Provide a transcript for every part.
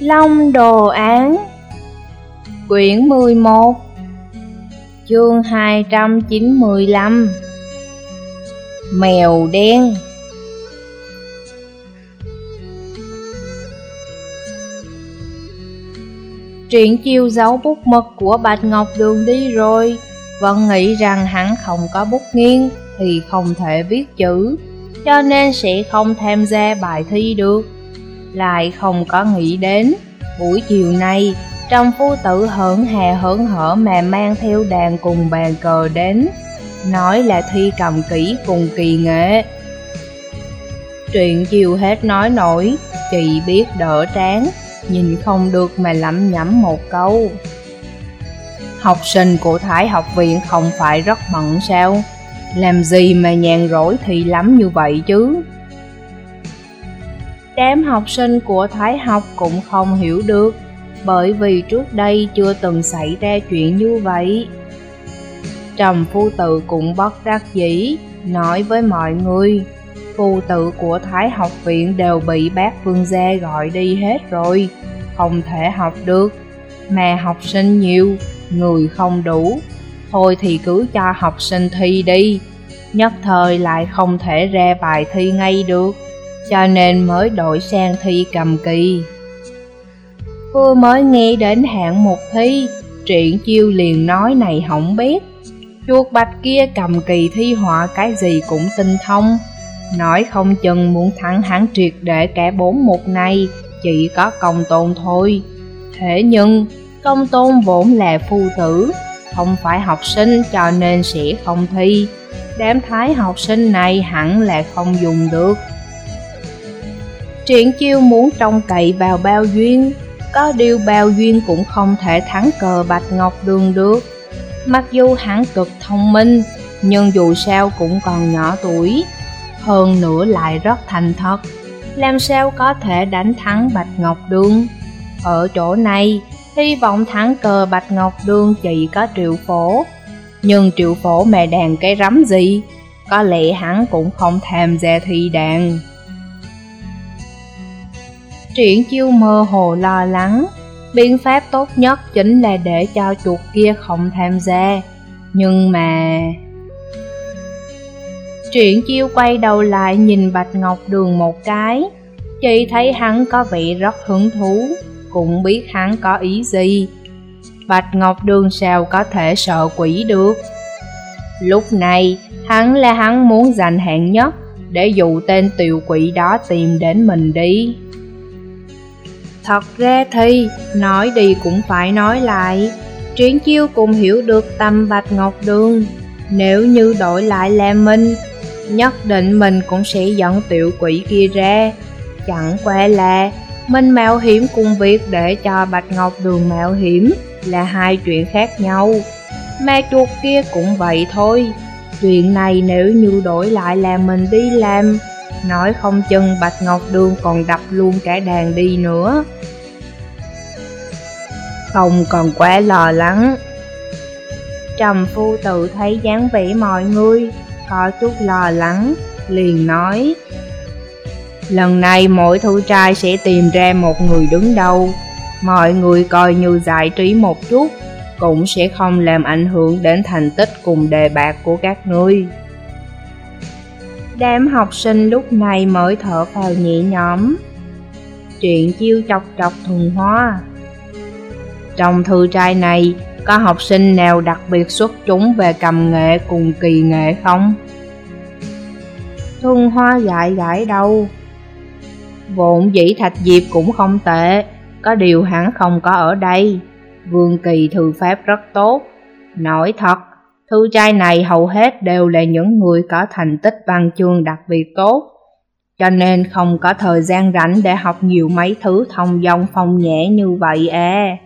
Long Đồ Án Quyển 11 Chương 295 Mèo đen. Triển Chiêu giấu bút mực của Bạch Ngọc Đường đi rồi, vẫn nghĩ rằng hắn không có bút nghiêng thì không thể viết chữ, cho nên sẽ không tham gia bài thi được. Lại không có nghĩ đến buổi chiều nay Trầm phu tử hớn hà hớn hở mà mang theo đàn cùng bàn cờ đến, nói là thi cầm kỹ cùng kỳ nghệ. Triển Chiêu hết nói nổi, chỉ biết đỡ trán, nhìn không được mà lẩm nhẩm một câu: học sinh của Thái học viện không phải rất bận sao? Làm gì mà nhàn rỗi thì lắm như vậy chứ? Đám học sinh của Thái học cũng không hiểu được, bởi vì trước đây chưa từng xảy ra chuyện như vậy. Trầm phu tử cũng bất đắc dĩ, nói với mọi người: phu tử của Thái học viện đều bị bác vương gia gọi đi hết rồi, không thể học được, mà học sinh nhiều, người không đủ, thôi thì cứ cho học sinh thi đi. Nhất thời lại không thể ra bài thi ngay được, cho nên mới đổi sang thi cầm kỳ. Vừa mới nghe đến hạng mục thi, Triển Chiêu liền nói này không biết, chuột bạch kia cầm kỳ thi họa cái gì cũng tinh thông, nói không chừng muốn thắng hắn triệt để cả 4 mục này chỉ có Công Tôn thôi. Thế nhưng Công Tôn vốn là phu tử, không phải học sinh, cho nên sẽ không thi. Đám Thái học sinh này hẳn là không dùng được. Triển Chiêu muốn trông cậy vào Bao Duyên, có điều Bao Duyên cũng không thể thắng cờ Bạch Ngọc Đường được. Mặc dù hắn cực thông minh, nhưng dù sao cũng còn nhỏ tuổi, hơn nữa lại rất thành thật, làm sao có thể đánh thắng Bạch Ngọc Đường. Ở chỗ này, hy vọng thắng cờ Bạch Ngọc Đường chỉ có Triệu Phổ, nhưng Triệu Phổ mà đàn cái rắm gì, có lẽ hắn cũng không tham gia thi đàn. Triển Chiêu mơ hồ lo lắng, biện pháp tốt nhất chính là để cho chuột kia không tham gia, nhưng mà... Triển Chiêu quay đầu lại nhìn Bạch Ngọc Đường một cái, chỉ thấy hắn có vẻ rất hứng thú, cũng biết hắn có ý gì. Bạch Ngọc Đường sao có thể sợ quỷ được? Lúc này, hắn muốn giành hạng nhất, để dụ tên tiểu quỷ đó tìm đến mình đi. Thật ra thì, nói đi cũng phải nói lại, Triển Chiêu cũng hiểu được tâm Bạch Ngọc Đường. Nếu như đổi lại là mình, nhất định mình cũng sẽ dẫn tiểu quỷ kia ra. Chẳng qua là mình mạo hiểm cùng việc để cho Bạch Ngọc Đường mạo hiểm là hai chuyện khác nhau. Mà chuột kia cũng vậy thôi. Chuyện này nếu như đổi lại là mình đi làm, nói không chừng Bạch Ngọc Đường còn đập luôn cả đàn đi nữa. Không còn quá lo lắng. Trầm phu tự thấy dáng vẻ mọi người có chút lo lắng, liền nói: lần này mỗi thư trai sẽ tìm ra một người đứng đầu, mọi người coi như giải trí một chút, cũng sẽ không làm ảnh hưởng đến thành tích cùng đề bạt của các ngươi. Đám học sinh lúc này mới thở phào nhẹ nhõm. Triển Chiêu chọc chọc Thuần Hoa: trong thư trai này, có học sinh nào đặc biệt xuất chúng về cầm nghệ cùng kỳ nghệ không? Thuần Hoa gãi gãi đầu: vốn dĩ Thạch Diệp cũng không tệ, có điều hắn không có ở đây. Vương Kỳ thư pháp rất tốt. Nói thật, thư trai này hầu hết đều là những người có thành tích văn chương đặc biệt tốt, cho nên không có thời gian rảnh để học nhiều mấy thứ thông dong phong nhẹ như vậy à.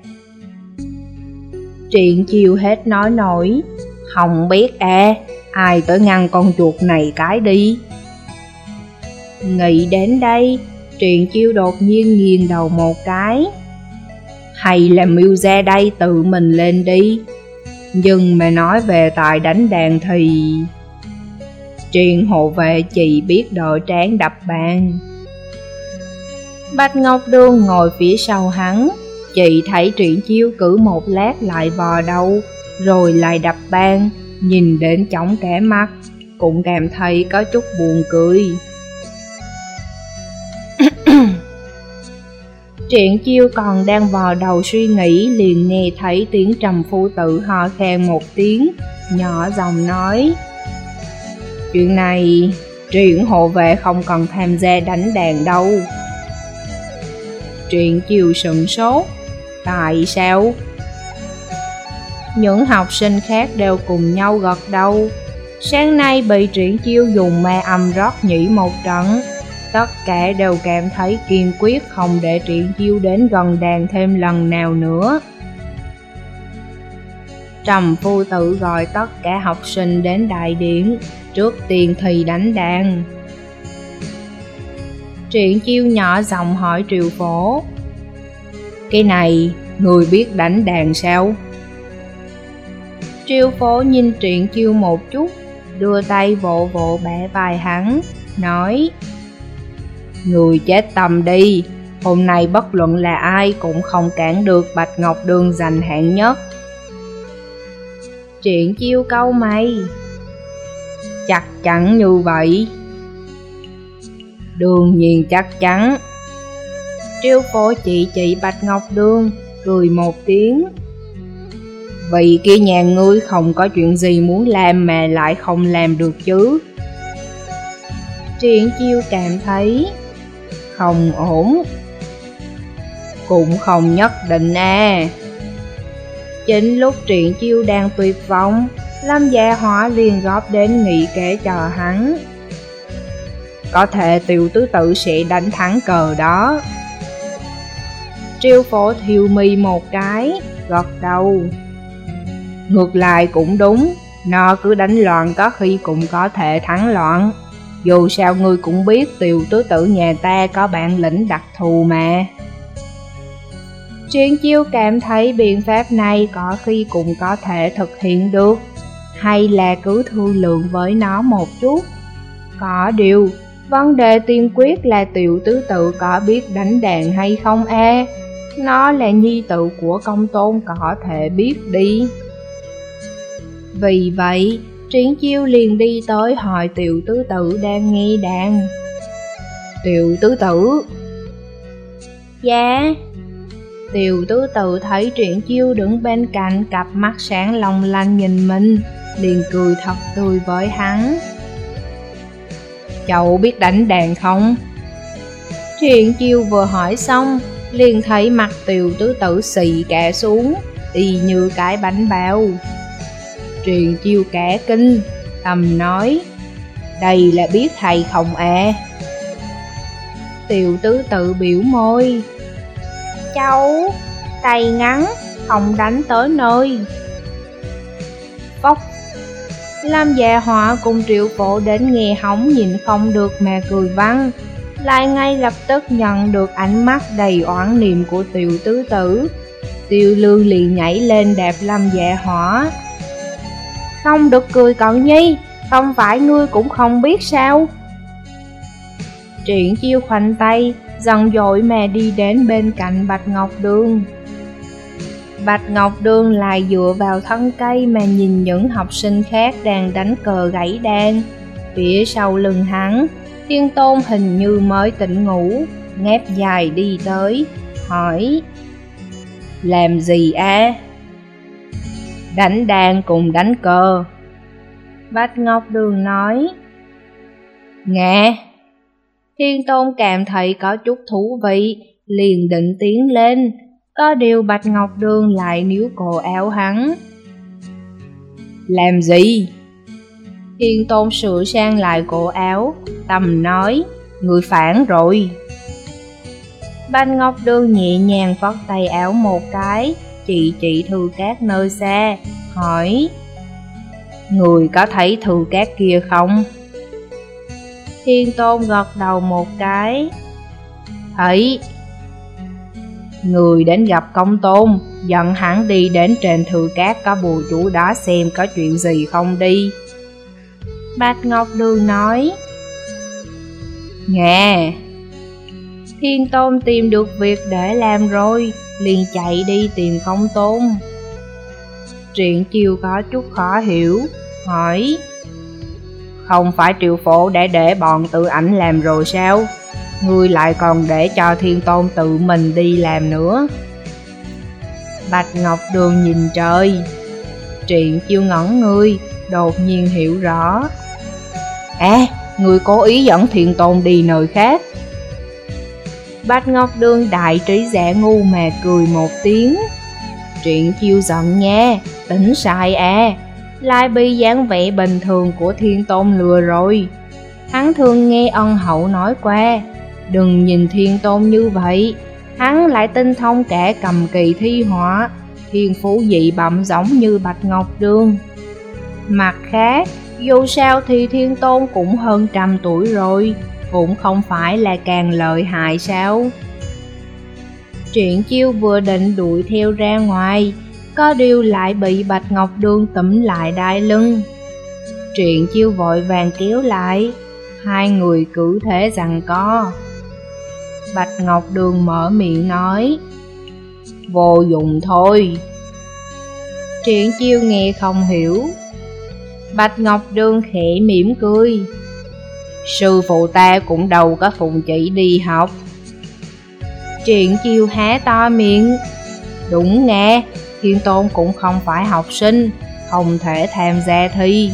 Triển Chiêu hết nói nổi: không biết à, ai tới ngăn con chuột này cái đi. Nghĩ đến đây, Triển Chiêu đột nhiên nghiêng đầu một cái: hay là Miêu ra đây tự mình lên đi. Nhưng mà nói về tài đánh đàn thì... Triển hộ vệ chỉ biết đỡ trán đập bàn. Bạch Ngọc Đường ngồi phía sau hắn, chị thấy Triển Chiêu cứ một lát lại vò đầu, rồi lại đập bàn, nhìn đến chóng cả mắt, cũng cảm thấy có chút buồn cười. Triển Chiêu còn đang vò đầu suy nghĩ, liền nghe thấy tiếng Trầm phu tử ho khan một tiếng, nhỏ giọng nói: chuyện này, Triển hộ vệ không còn tham gia đánh đàn đâu. Triển Chiêu sửng sốt: tại sao? Những học sinh khác đều cùng nhau gật đầu. Sáng nay bị Triển Chiêu dùng ma âm rót nhĩ một trận, tất cả đều cảm thấy kiên quyết không để Triển Chiêu đến gần đàn thêm lần nào nữa. Trầm phu tử gọi tất cả học sinh đến đại điện, trước tiên thì đánh đàn. Triển Chiêu nhỏ giọng hỏi Triệu Phổ: cái này, người biết đánh đàn sao? Triệu Phổ nhìn Triển Chiêu một chút, đưa tay vỗ vỗ bả vai hắn, nói: người chết tâm đi, hôm nay bất luận là ai cũng không cản được Bạch Ngọc Đường giành hạng nhất. Triển Chiêu cau mày: chắc chắn như vậy? Đương nhiên chắc chắn. Triệu Phổ chỉ Bạch Ngọc Đường, cười một tiếng: vì kia nhà ngươi không có chuyện gì muốn làm mà lại không làm được chứ? Triển Chiêu cảm thấy không ổn. Cũng không nhất định à. Chính lúc Triển Chiêu đang tuyệt vọng, Lâm Dạ Hỏa liền góp đến nghị kế cho hắn: có thể Tiểu tứ tử sẽ đánh thắng cờ đó. Triệu Phổ thiêu mi một cái, gật đầu: ngược lại cũng đúng, nó cứ đánh loạn có khi cũng có thể thắng loạn. Dù sao ngươi cũng biết Tiểu tứ tử nhà ta có bản lĩnh đặc thù mà. Triển Chiêu cảm thấy biện pháp này có khi cũng có thể thực hiện được, hay là cứ thương lượng với nó một chút. Có điều, vấn đề tiên quyết là Tiểu tứ tử có biết đánh đàn hay không a? Nó là nhi tử của Công Tôn, có thể biết đi. Vì vậy, Triển Chiêu liền đi tới hỏi Tiểu tứ tử đang nghe đàn. Tiểu tứ tử. Dạ. Tiểu tứ tử thấy Triển Chiêu đứng bên cạnh, cặp mắt sáng long lanh nhìn mình, liền cười thật tươi với hắn: cháu biết đánh đàn không? Triển Chiêu vừa hỏi xong, liền thấy mặt Tiểu tứ tử xì cả xuống, y như cái bánh bao. Triển Chiêu cả kinh, thầm nói: đây là biết hay không à? Tiểu tứ tự biểu môi: cháu tay ngắn, không đánh tới nơi. Phốc. Lâm Dạ Họa cùng Triệu Phổ đến nghe hóng nhìn không được mà cười văng, lại ngay lập tức nhận được ánh mắt đầy oán niệm của Tiểu tứ tử. Tiêu Lương liền nhảy lên đạp Lâm Dạ Họa: không được cười cậu nhi, không phải ngươi cũng không biết sao? Triển Chiêu khoanh tay, giận dỗi mà đi đến bên cạnh Bạch Ngọc Đường. Bạch Ngọc Đường lại dựa vào thân cây mà nhìn những học sinh khác đang đánh cờ gãy đàn. Phía sau lưng hắn, Thiên Tôn hình như mới tỉnh ngủ, ngáp dài đi tới, hỏi: làm gì a? Đánh đàn cùng đánh cờ. Bạch Ngọc Đường nói: nghe. Thiên Tôn cảm thấy có chút thú vị, liền định tiến lên, có điều Bạch Ngọc Đường lại níu cổ áo hắn. làm gì? Thiên Tôn sửa sang lại cổ áo, tầm nói: người phản rồi. Bạch Ngọc Đường nhẹ nhàng phất tay áo một cái, chỉ Thư Cát nơi xa, hỏi: người có thấy Thư Cát kia không? Thiên Tôn gật đầu một cái: thấy. Người đến gặp Công Tôn, dẫn hắn đi đến trên Thư Cát có bùa chú đó xem có chuyện gì không đi. Bạch Ngọc Đường nói: nghe. Thiên Tôn tìm được việc để làm rồi, liền chạy đi tìm Công Tôn. Triển Chiêu có chút khó hiểu, hỏi: không phải Triệu Phổ đã để bọn Tự Ảnh làm rồi sao? Ngươi lại còn để cho Thiên Tôn tự mình đi làm nữa? Bạch Ngọc Đường nhìn trời. Triển Chiêu ngẩn người, đột nhiên hiểu rõ. Ngươi cố ý dẫn Thiên Tôn đi nơi khác. Bạch Ngọc Đường đại trí giả ngu mà cười một tiếng. Triển Chiêu giận nha, tỉnh sai lại bị dáng vẻ bình thường của Thiên Tôn lừa rồi. Hắn thường nghe ân hậu nói qua, đừng nhìn Thiên Tôn như vậy, hắn lại tinh thông cả cầm kỳ thi họa, thiên phú dị bẩm giống như Bạch Ngọc Đường. Mặt khác, dù sao thì Thiên Tôn cũng hơn 100 tuổi rồi, cũng không phải là càng lợi hại sao? Triển Chiêu vừa định đuổi theo ra ngoài, có điều lại bị Bạch Ngọc Đường túm lại đai lưng. Triển Chiêu vội vàng kéo lại, hai người cứ thế giằng co. Bạch Ngọc Đường mở miệng nói: vô dụng thôi. Triển Chiêu nghe không hiểu. Bạch Ngọc Đường khẽ mỉm cười: sư phụ ta cũng đâu có phụng chỉ đi học. Triển Chiêu há to miệng: đúng nghe, Thiên Tôn cũng không phải học sinh, không thể tham gia thi.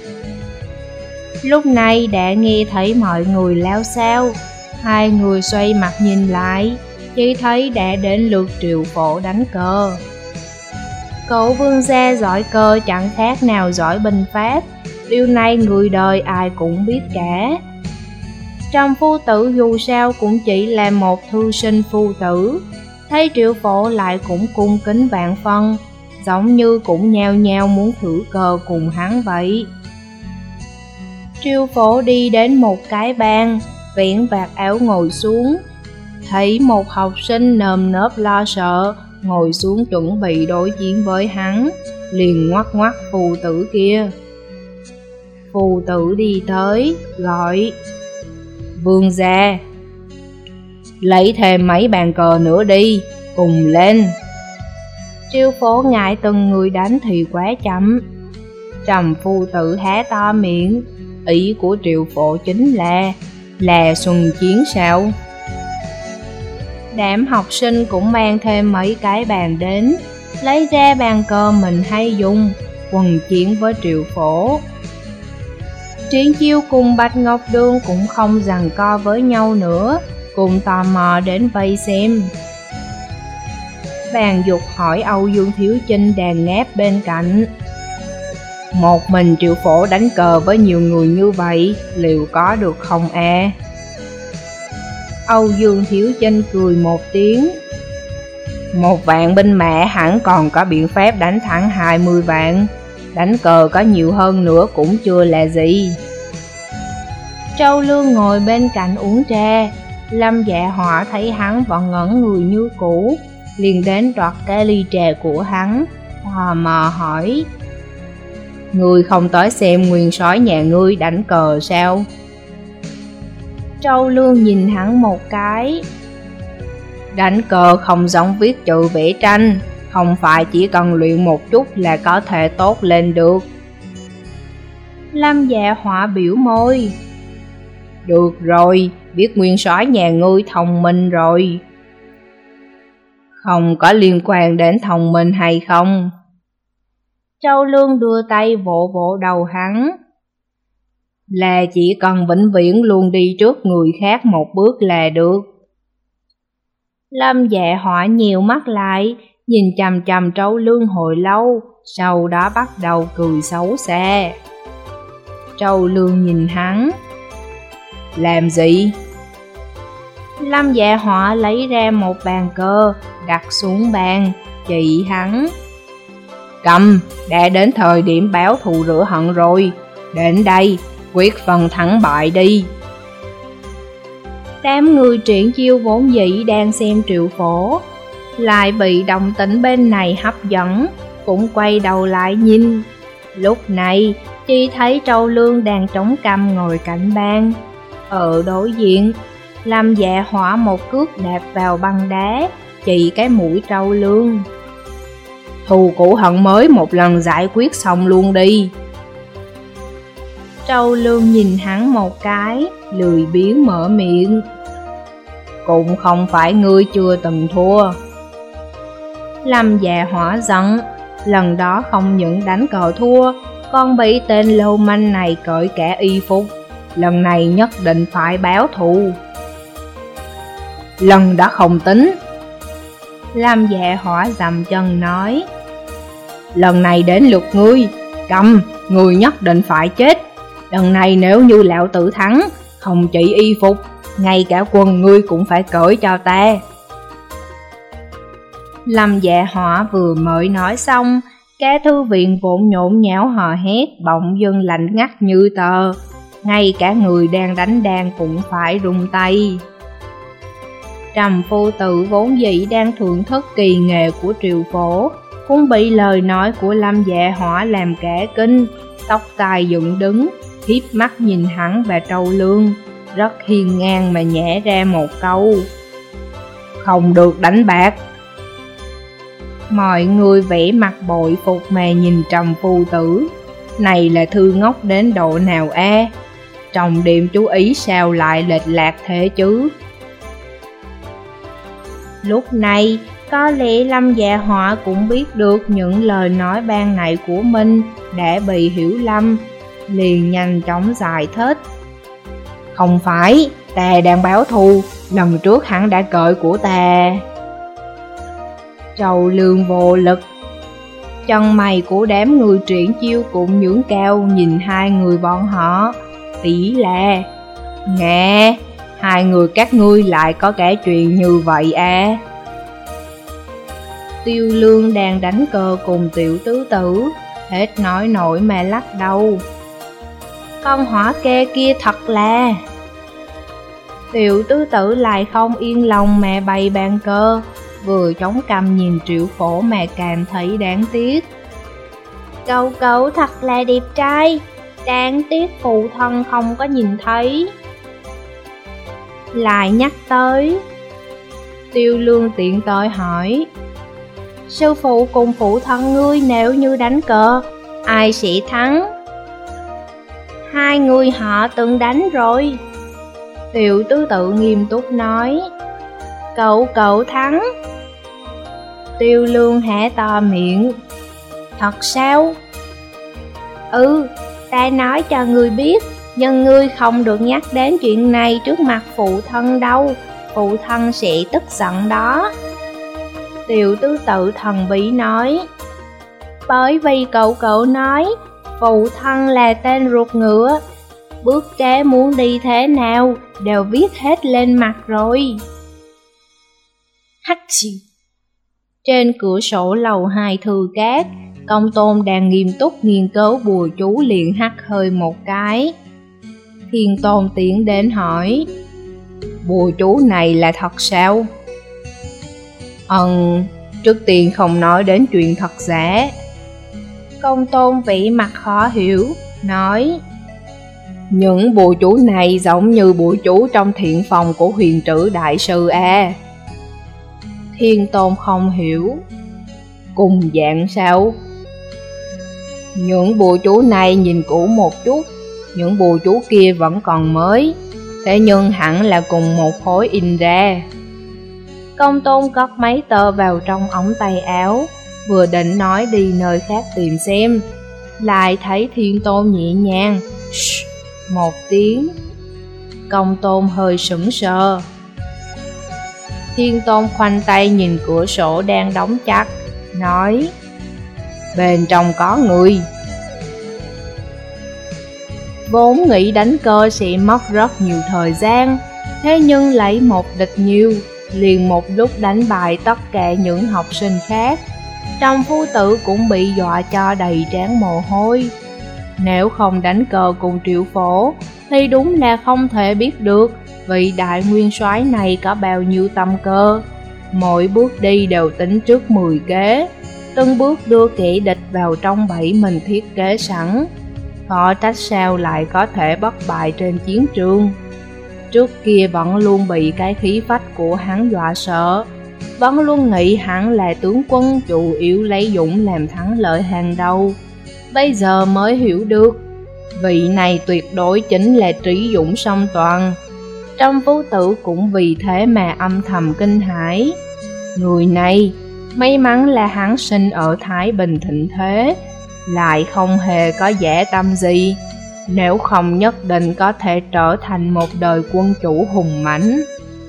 Lúc này đã nghe thấy mọi người lao xao, hai người xoay mặt nhìn lại, chỉ thấy đã đến lượt Triệu Phổ đánh cờ. Cậu vương gia giỏi cờ chẳng khác nào giỏi binh pháp, điều này người đời ai cũng biết cả. Trong phu tử dù sao cũng chỉ là một thư sinh phu tử, thấy Triệu Phổ lại cũng cung kính vạn phân, giống như cũng nhao nhao muốn thử cờ cùng hắn vậy. Triệu Phổ đi đến một cái bàn, vén vạt áo ngồi xuống, thấy một học sinh nơm nớp lo sợ ngồi xuống chuẩn bị đối chiến với hắn, liền ngoắc ngoắc phù tử kia. Phù tử đi tới, gọi: vương gia, lấy thêm mấy bàn cờ nữa đi, cùng lên. Triệu Phổ ngại từng người đánh thì quá chậm. Trầm phu tử há to miệng, ý của Triệu Phổ chính là xuân chiến sao? Đám học sinh cũng mang thêm mấy cái bàn đến, lấy ra bàn cờ mình hay dùng, quần chiến với Triệu Phổ. Triển Chiêu cùng Bạch Ngọc Đường cũng không giằng co với nhau nữa, cùng tò mò đến vây xem. Bàn Dục hỏi Âu Dương Thiếu Chinh đàn ngáp bên cạnh: một mình Triệu Phổ đánh cờ với nhiều người như vậy, liệu có được không Âu Dương Thiếu Chinh cười một tiếng: 1 vạn binh mã hẳn còn có biện pháp đánh thẳng 20 vạn, đánh cờ có nhiều hơn nữa cũng chưa là gì. Trâu Lương ngồi bên cạnh uống trà, Lâm Dạ Họa thấy hắn vẫn ngẩn người như cũ, liền đến đoạt cái ly trà của hắn, tò mò hỏi: ngươi không tới xem nguyên soái nhà ngươi đánh cờ sao? Trâu Lương nhìn hắn một cái: đánh cờ không giống viết chữ vẽ tranh, không phải chỉ cần luyện một chút là có thể tốt lên được. Lâm Dạ Họa biểu môi: được rồi, biết nguyên soái nhà ngươi thông minh rồi. Không có liên quan đến thông minh hay không? Trâu Lương đưa tay vỗ vỗ đầu hắn: là chỉ cần vĩnh viễn luôn đi trước người khác một bước là được. Lâm Dạ Họa nhíu mắt lại, nhìn chằm chằm Trâu Lương hồi lâu, sau đó bắt đầu cười xấu xa. Trâu Lương nhìn hắn: làm gì? Lâm Dạ Họa lấy ra một bàn cờ, đặt xuống bàn, chỉ hắn: cầm, đã đến thời điểm báo thù rửa hận rồi, đến đây, quyết phần thắng bại đi. Đám người Triển Chiêu vốn dĩ đang xem Triệu Phổ, lại bị động tĩnh bên này hấp dẫn, cũng quay đầu lại nhìn. Lúc này, chỉ thấy Trâu Lương đang trống cằm ngồi cạnh bàn. Ở đối diện, Lâm Dạ Hỏa một cước đạp vào băng đá, chỉ cái mũi Trâu Lương. Thù cũ hận mới một lần giải quyết xong luôn đi. Trâu Lương nhìn hắn một cái, lười biếng mở miệng. Cũng không phải ngươi chưa từng thua. Lâm Dạ Hỏa giận, lần đó không những đánh cờ thua, còn bị tên lưu manh này cởi cả y phục. Lần này nhất định phải báo thù. Lần đã không tính. Lâm Dạ Hỏa dậm chân nói. Lần này đến lượt ngươi, cầm, ngươi nhất định phải chết. Lần này nếu như lão tử thắng, không chỉ y phục, ngay cả quần ngươi cũng phải cởi cho ta. Lâm Dạ Hỏa vừa mới nói xong, cả thư viện vốn nhộn nháo hò hét bỗng dưng lạnh ngắt như tờ. Ngay cả người đang đánh đàn cũng phải rung tay. Trầm Phu Tử vốn dĩ đang thưởng thức kỳ nghệ của Triệu Phổ, cũng bị lời nói của Lâm Dạ Hỏa làm cả kinh, tóc tai dựng đứng, hiếp mắt nhìn hắn và Trâu Lương, rất hiên ngang mà nhả ra một câu. Không được đánh bạc. Mọi người vẽ mặt bội phục mà nhìn Trầm Phu Tử. Này là thư ngốc đến độ nào a? Trọng điểm chú ý sao lại lệch lạc thế chứ? Lúc này, có lẽ Lâm Dạ Hỏa cũng biết được những lời nói ban nãy của mình đã bị hiểu lầm, liền nhanh chóng giải thích. Không phải, ta đang báo thù, lần trước hắn đã cởi của ta. Trâu Lương vô lực. Chân mày của đám người triển chiêu cũng nhướng cao nhìn hai người bọn họ. Tỷ là, nghe, hai người các ngươi lại có cả chuyện như vậy à? Tiêu Lương đang đánh cờ cùng Tiểu Tứ Tử, hết nói nổi mà lắc đầu. Con hỏa kê kia thật là... Tiểu Tứ Tử lại không yên lòng mà bày bàn cờ, vừa chống cằm nhìn Triệu Phổ mà cảm thấy đáng tiếc. Cậu cậu thật là đẹp trai, đáng tiếc phụ thân không có nhìn thấy. Lại nhắc tới, Tiêu Lương tiện tới hỏi, sư phụ cùng phụ thân ngươi nếu như đánh cờ, ai sẽ thắng? Hai người họ từng đánh rồi. Tiểu Tứ Tự nghiêm túc nói, cậu thắng. Tiêu Lương há to miệng, thật sao? Ừ, ta nói cho ngươi biết, nhưng ngươi không được nhắc đến chuyện này trước mặt phụ thân đâu, phụ thân sẽ tức giận đó. Tiểu Tứ Tự thần bí nói, bởi vì cậu nói, phụ thân là tên ruột ngựa, bước kế muốn đi thế nào đều viết hết lên mặt rồi. Hắc xì. Trên cửa sổ lầu 2 thư cát, Công Tôn đang nghiêm túc nghiên cứu bùa chú liền hắt hơi một cái. Thiên Tôn tiến đến hỏi, bùa chú này là thật sao? Trước tiên không nói đến chuyện thật giả. Công Tôn vĩ mặt khó hiểu, nói, những bùa chú này giống như bùa chú trong thiện phòng của Huyền Trữ Đại Sư à? Thiên Tôn không hiểu, cùng dạng sao? Những bùa chú này nhìn cũ một chút, những bùa chú kia vẫn còn mới, thế nhưng hẳn là cùng một khối in ra. Công Tôn cất mấy tờ vào trong ống tay áo, vừa định nói đi nơi khác tìm xem, lại thấy Thiên Tôn nhẹ nhàng một tiếng. Công Tôn hơi sững sờ. Thiên Tôn khoanh tay nhìn cửa sổ đang đóng chặt, nói, bên trong có người. Vốn nghĩ đánh cờ sẽ mất rất nhiều thời gian, thế nhưng lấy một địch nhiều, liền một lúc đánh bại tất cả những học sinh khác. Trầm Phu Tử cũng bị dọa cho đầy trán mồ hôi. Nếu không đánh cờ cùng Triệu Phổ, thì đúng là không thể biết được vị đại nguyên soái này có bao nhiêu tâm cơ. Mỗi bước đi đều tính trước 10 kế, từng bước đưa kẻ địch vào trong bẫy mình thiết kế sẵn. Khó trách sao lại có thể bất bại trên chiến trường. Trước kia vẫn luôn bị cái khí phách của hắn dọa sợ, vẫn luôn nghĩ hắn là tướng quân chủ yếu lấy dũng làm thắng lợi hàng đầu. Bây giờ mới hiểu được, vị này tuyệt đối chính là trí dũng song toàn. Trăm Phu Tử cũng vì thế mà âm thầm kinh hãi. Người này, may mắn là hắn sinh ở Thái Bình thịnh thế, lại không hề có dã tâm gì, nếu không nhất định có thể trở thành một đời quân chủ hùng mãnh.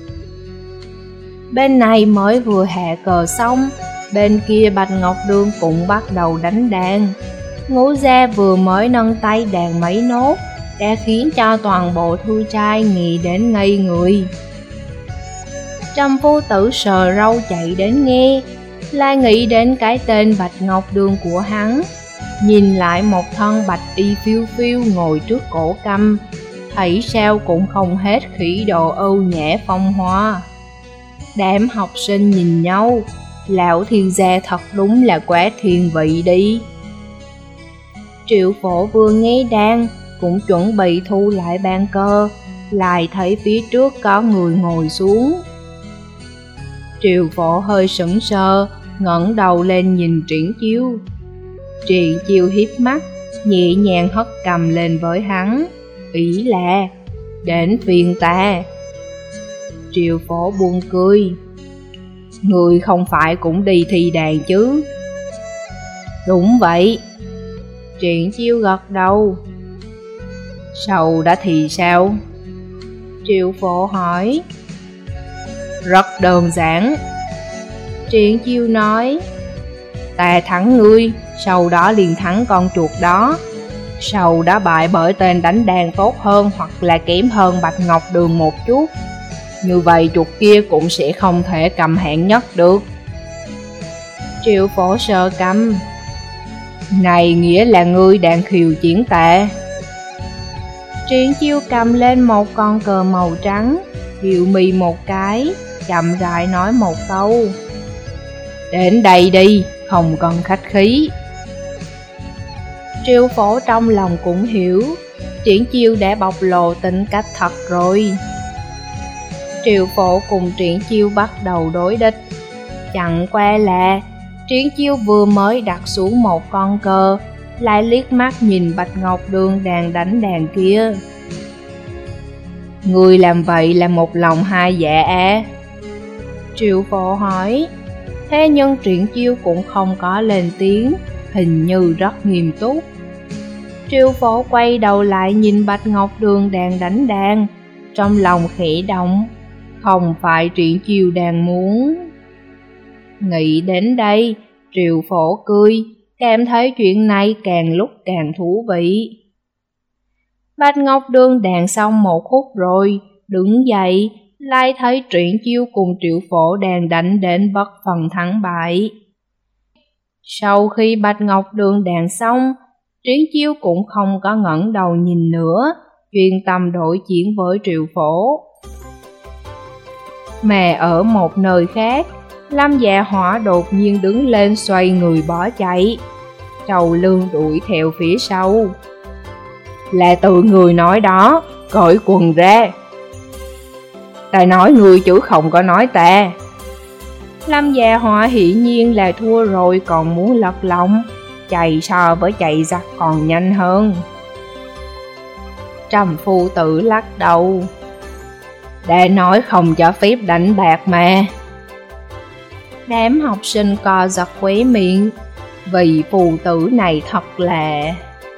Bên này mới vừa hạ cờ xong, bên kia Bạch Ngọc Đường cũng bắt đầu đánh đàn. Ngũ Gia vừa mới nâng tay đàn mấy nốt đã khiến cho toàn bộ thư trai nghĩ đến ngây người. Trăm Phu Tử sờ râu chạy đến nghe, lại nghĩ đến cái tên Bạch Ngọc Đường của hắn. Nhìn lại một thân bạch y phiêu phiêu ngồi trước cổ căm, thấy sao cũng không hết khí độ ưu nhã phong hoa. Đám học sinh nhìn nhau, lão thiên gia thật đúng là quá thiên vị đi. Triệu Phổ vừa nghe đàn, cũng chuẩn bị thu lại bàn cờ, lại thấy phía trước có người ngồi xuống. Triệu Phổ hơi sững sờ, ngẩng đầu lên nhìn Triển Chiêu. Triển Chiêu hiếp mắt, nhẹ nhàng hất cầm lên với hắn, ý là đến phiền ta. Triệu Phổ buồn cười, người không phải cũng đi thi đàn chứ? Đúng vậy. Triển Chiêu gật đầu. Sau đã thì sao? Triệu Phổ hỏi. Rất đơn giản. Triển Chiêu nói, ta thắng ngươi, sau đó liền thắng con chuột đó. Sau đó bại bởi tên đánh đàn tốt hơn hoặc là kém hơn Bạch Ngọc Đường một chút. Như vậy chuột kia cũng sẽ không thể cầm hạng nhất được. Triệu Phổ sờ cằm. Này nghĩa là ngươi đang khiêu chiến ta. Triển Chiêu cầm lên một con cờ màu trắng, hiệu mì một cái, chậm rãi nói một câu. Đến đây đi, không cần khách khí. Triệu Phổ trong lòng cũng hiểu, Triển Chiêu đã bộc lộ tính cách thật rồi. Triệu Phổ cùng Triển Chiêu bắt đầu đối địch. Chẳng qua là Triển Chiêu vừa mới đặt xuống một con cờ, lại liếc mắt nhìn Bạch Ngọc Đường đang đánh đàn kia. Người làm vậy là một lòng hai dạ à? Triệu Phổ hỏi. Thế nhưng Triển Chiêu cũng không có lên tiếng, hình như rất nghiêm túc. Triệu Phổ quay đầu lại nhìn Bạch Ngọc Đường đang đánh đàn, trong lòng khẽ động, không phải Triển Chiêu đang muốn. Nghĩ đến đây, Triệu Phổ cười, cảm thấy chuyện này càng lúc càng thú vị. Bạch Ngọc Đường đàn xong một khúc rồi, đứng dậy, lại thấy Triển Chiêu cùng Triệu Phổ đang đánh đến bất phần thắng bại. Sau khi Bạch Ngọc Đường đàn xong, Triển Chiêu cũng không có ngẩng đầu nhìn nữa, chuyên tâm đối chiến với Triệu Phổ. Mà ở một nơi khác, Lâm Dạ Hỏa đột nhiên đứng lên xoay người bỏ chạy. Trầu Lương đuổi theo phía sau. Là tự người nói đó, cởi quần ra. Ta nói người chứ không có nói ta. Lâm Dạ Hỏa hiển nhiên là thua rồi còn muốn lật lọng, chạy so với chạy giặc còn nhanh hơn. Trăm Phu Tử lắc đầu. Đã nói không cho phép đánh bạc mà. Đám học sinh co giật khóe miệng, vì phù tử này thật là...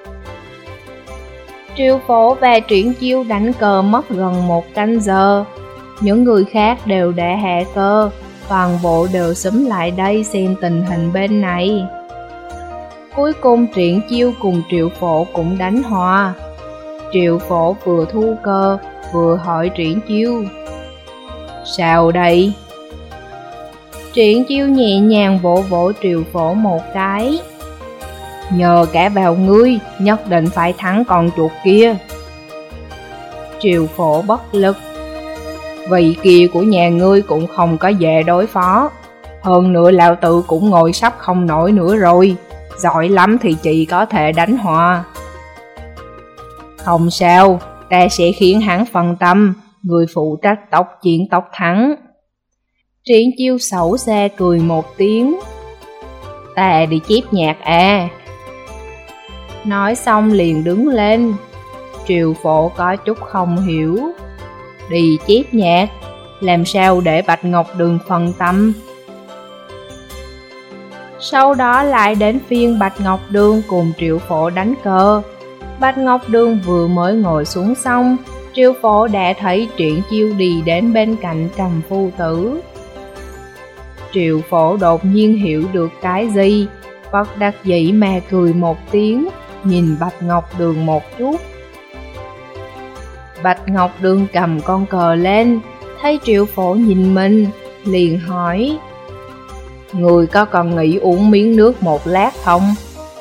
Triệu Phổ và Triển Chiêu đánh cờ mất gần 1 canh giờ. Những người khác đều đã hạ cờ, toàn bộ đều xúm lại đây xem tình hình bên này. Cuối cùng Triển Chiêu cùng Triệu Phổ cũng đánh hòa. Triệu Phổ vừa thu cờ, vừa hỏi Triển Chiêu. Sao đây? Triển Chiêu nhẹ nhàng vỗ vỗ Triệu Phổ một cái. Nhờ cả vào ngươi, nhất định phải thắng con chuột kia. Triệu Phổ bất lực. Vị kia của nhà ngươi cũng không có dễ đối phó. Hơn nữa lão tự cũng ngồi sắp không nổi nữa rồi. Giỏi lắm thì chỉ có thể đánh hòa. Không sao, ta sẽ khiến hắn phân tâm, người phụ trách tốc chiến tốc thắng. Triển Chiêu xấu xa cười một tiếng. Ta đi chép nhạc à. Nói xong liền đứng lên. Triệu Phổ có chút không hiểu. Đi chép nhạc, làm sao để Bạch Ngọc Đường phân tâm. Sau đó lại đến phiên Bạch Ngọc Đường cùng Triệu Phổ đánh cờ. Bạch Ngọc Đường vừa mới ngồi xuống xong, Triệu Phổ đã thấy Triển Chiêu đi đến bên cạnh Trầm Phu Tử. Triệu Phổ đột nhiên hiểu được cái gì, bất đắc dĩ mà cười một tiếng, nhìn Bạch Ngọc Đường một chút. Bạch Ngọc Đường cầm con cờ lên, thấy Triệu Phổ nhìn mình, liền hỏi: Người có còn nghĩ uống miếng nước một lát không?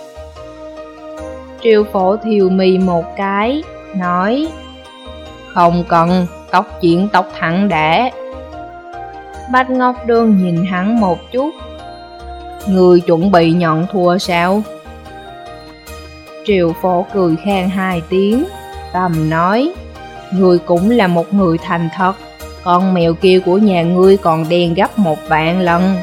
Triệu Phổ thiều mì một cái, nói: Không cần, tốc chiến tốc thắng đã. Bạch Ngọc Đường nhìn hắn một chút: Người chuẩn bị nhận thua sao? Triệu Phổ cười khan 2 tiếng, tầm nói: Người cũng là một người thành thật, con mèo kia của nhà ngươi còn đen gấp 1 vạn lần.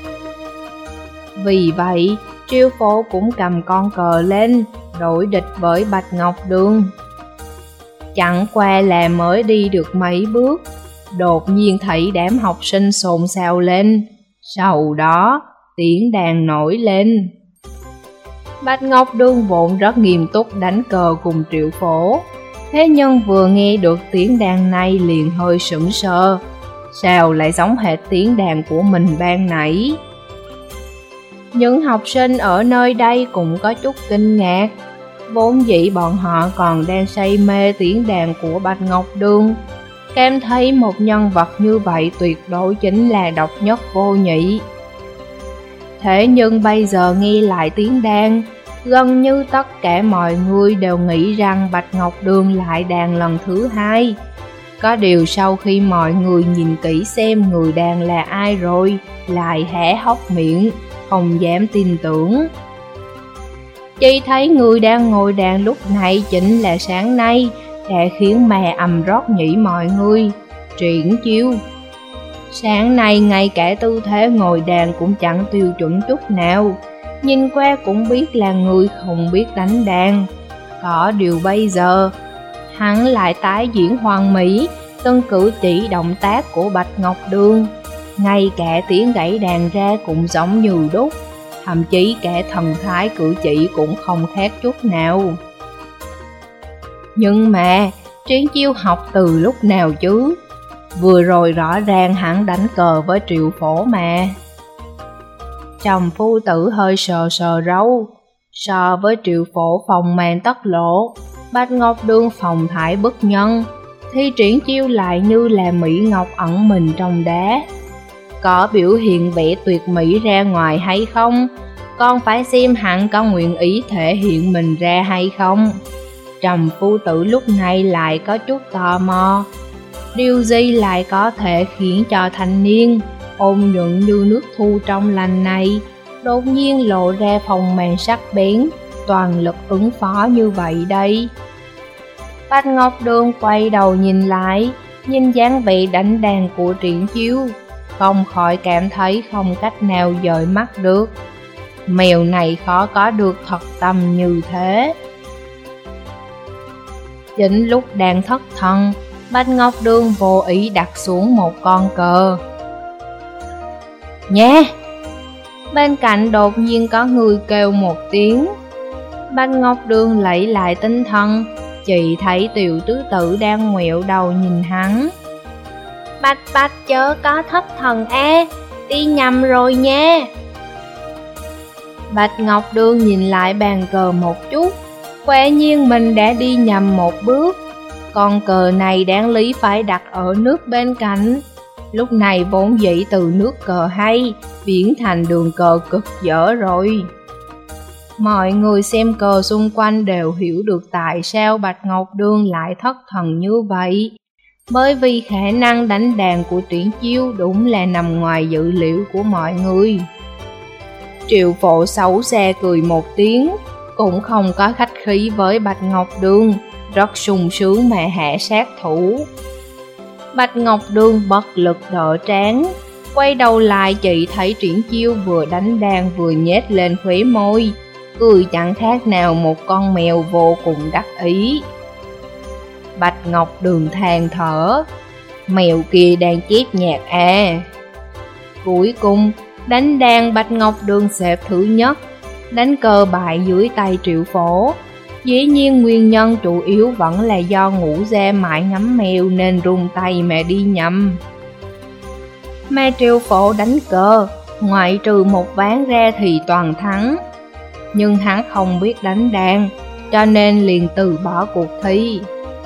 Vì vậy, Triệu Phổ cũng cầm con cờ lên, đối địch với Bạch Ngọc Đường. Chẳng qua là mới đi được mấy bước, đột nhiên thấy đám học sinh xôn xao lên, sau đó tiếng đàn nổi lên. Bạch Ngọc Đường vốn rất nghiêm túc đánh cờ cùng Triệu Phổ, thế nhưng vừa nghe được tiếng đàn này liền hơi sững sờ, sao lại giống hệt tiếng đàn của mình ban nãy. Những học sinh ở nơi đây cũng có chút kinh ngạc, vốn dĩ bọn họ còn đang say mê tiếng đàn của Bạch Ngọc Đường, cảm thấy một nhân vật như vậy tuyệt đối chính là độc nhất vô nhị. Thế nhưng bây giờ nghe lại tiếng đàn, gần như tất cả mọi người đều nghĩ rằng Bạch Ngọc Đường lại đàn lần thứ 2. Có điều sau khi mọi người nhìn kỹ xem người đàn là ai rồi, lại há hốc miệng, không dám tin tưởng. Chỉ thấy người đang ngồi đàn lúc này chính là sáng nay đã khiến mà ầm rót nhĩ mọi người, Triển Chiêu. Sáng nay ngay cả tư thế ngồi đàn cũng chẳng tiêu chuẩn chút nào, nhìn qua cũng biết là người không biết đánh đàn. Có điều bây giờ, hắn lại tái diễn hoàn mỹ từng cử chỉ động tác của Bạch Ngọc Đường, ngay cả tiếng gãy đàn ra cũng giống như đúc, thậm chí cả thần thái cử chỉ cũng không khác chút nào. Nhưng mà, Triển Chiêu học từ lúc nào chứ? Vừa rồi rõ ràng hắn đánh cờ với Triệu Phổ mà. Trầm Phu Tử hơi sờ sờ râu, so với Triệu Phổ phòng màn tất lộ, Bạch Ngọc Đường phòng thải bức nhân, thì Triển Chiêu lại như là Mỹ Ngọc ẩn mình trong đá. Có biểu hiện vẻ tuyệt mỹ ra ngoài hay không, còn phải xem hắn có nguyện ý thể hiện mình ra hay không. Trầm Phu Tử lúc này lại có chút tò mò, điều gì lại có thể khiến cho thanh niên ôn nhuận như nước thu trong lành này đột nhiên lộ ra phòng màn sắc bén, toàn lực ứng phó như vậy đây. Bạch Ngọc Đường quay đầu nhìn lại, nhìn dáng vẻ đánh đàn của Triển Chiêu, không khỏi cảm thấy không cách nào dời mắt được. Mèo này khó có được thật tâm như thế. Chính lúc đang thất thần, Bạch Ngọc Đường vô ý đặt xuống một con cờ. Nha! Bên cạnh đột nhiên có người kêu một tiếng. Bạch Ngọc Đường lấy lại tinh thần, chỉ thấy Tiểu Tứ Tử đang ngoẹo đầu nhìn hắn. Bạch Bạch chớ có thất thần đi nhầm rồi nha. Bạch Ngọc Đường nhìn lại bàn cờ một chút, quả nhiên mình đã đi nhầm một bước. Con cờ này đáng lý phải đặt ở nước bên cạnh, lúc này vốn dĩ từ nước cờ hay biến thành đường cờ cực dở rồi. Mọi người xem cờ xung quanh đều hiểu được tại sao Bạch Ngọc Đường lại thất thần như vậy, bởi vì khả năng đánh đàn của Triển Chiêu đúng là nằm ngoài dự liệu của mọi người. Triệu Phổ xấu xa cười một tiếng, cũng không có khách khí với Bạch Ngọc Đường, rất sung sướng mà hạ sát thủ. Bạch Ngọc Đường bất lực đỡ trán, quay đầu lại chỉ thấy Triển Chiêu vừa đánh đàn vừa nhếch lên khóe môi, cười chẳng khác nào một con mèo vô cùng đắc ý. Bạch Ngọc Đường than thở, mèo kia đang chép nhạc à. Cuối cùng, đánh đàn Bạch Ngọc Đường xếp thứ nhất, đánh cờ bại dưới tay Triệu Phổ. Dĩ nhiên nguyên nhân chủ yếu vẫn là do Ngũ Gia mãi ngắm mèo nên rung tay mà đi nhầm. Mà Triệu Phổ đánh cờ, ngoại trừ một ván ra thì toàn thắng. Nhưng hắn không biết đánh đàn, cho nên liền từ bỏ cuộc thi.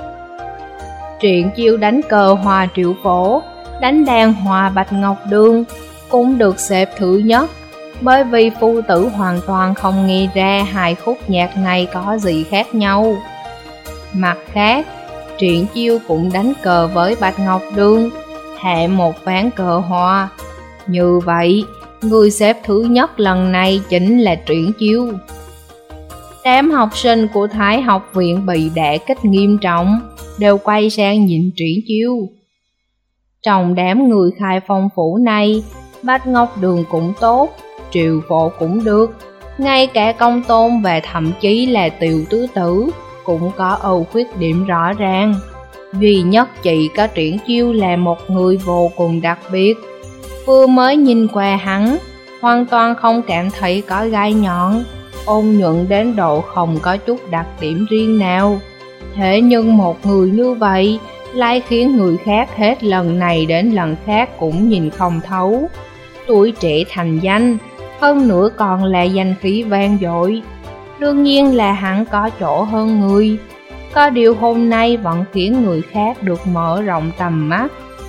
Triển Chiêu đánh cờ hòa Triệu Phổ, đánh đàn hòa Bạch Ngọc Đường, cũng được xếp thứ nhất, bởi vì phu tử hoàn toàn không nghe ra hai khúc nhạc này có gì khác nhau. Mặt khác, Triển Chiêu cũng đánh cờ với Bạch Ngọc Đường, hạ một ván cờ hòa. Như vậy, người xếp thứ nhất lần này chính là Triển Chiêu. Đám học sinh của Thái học viện bị đả kích nghiêm trọng, đều quay sang nhìn Triển Chiêu. Trong đám người khai phong phủ này, Bạch Ngọc Đường cũng tốt, Triệu Phổ cũng được, ngay cả Công Tôn và thậm chí là Tiểu Tứ Tử cũng có ưu khuyết điểm rõ ràng. Duy nhất chỉ có Triển Chiêu là một người vô cùng đặc biệt. Vừa mới nhìn qua hắn, hoàn toàn không cảm thấy có gai nhọn, ôn nhuận đến độ không có chút đặc điểm riêng nào. Thế nhưng một người như vậy lại khiến người khác hết lần này đến lần khác cũng nhìn không thấu. Tuổi trẻ thành danh, hơn nữa còn là danh khí vang dội. Đương nhiên là hắn có chỗ hơn người. Có điều hôm nay vẫn khiến người khác được mở rộng tầm mắt.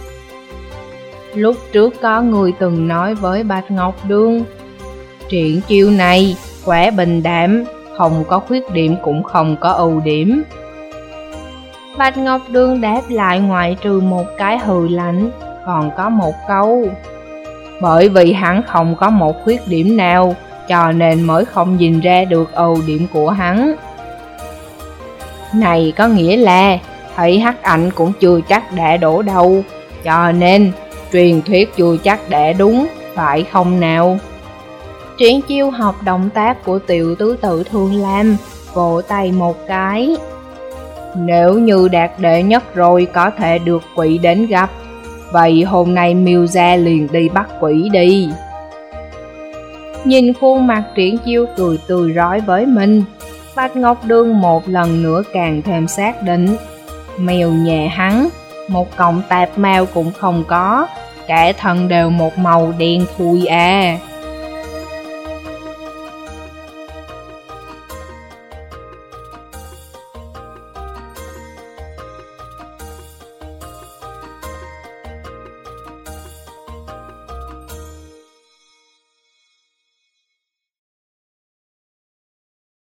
Lúc trước có người từng nói với Bạch Ngọc Đường, Triển Chiêu này quả bình đạm, không có khuyết điểm cũng không có ưu điểm. Bạch Ngọc Đường đáp lại ngoại trừ một cái hừ lạnh, còn có một câu, bởi vì hắn không có một khuyết điểm nào, cho nên mới không nhìn ra được ưu điểm của hắn. Này có nghĩa là thấy hắc ảnh cũng chưa chắc đã đổ đâu, cho nên truyền thuyết chưa chắc đã đúng, phải không nào? Triển Chiêu học động tác của Tiểu Tứ Tử thường làm, vỗ tay một cái. Nếu như đạt đệ nhất rồi có thể được quỷ đến gặp, vậy hôm nay Miêu gia liền đi bắt quỷ đi. Nhìn khuôn mặt Triển Chiêu cười tươi rói với mình, Bạch Ngọc Đường một lần nữa càng thêm xác định. Mèo nhà hắn, một cọng tạp mao cũng không có, cả thân đều một màu đen thui à.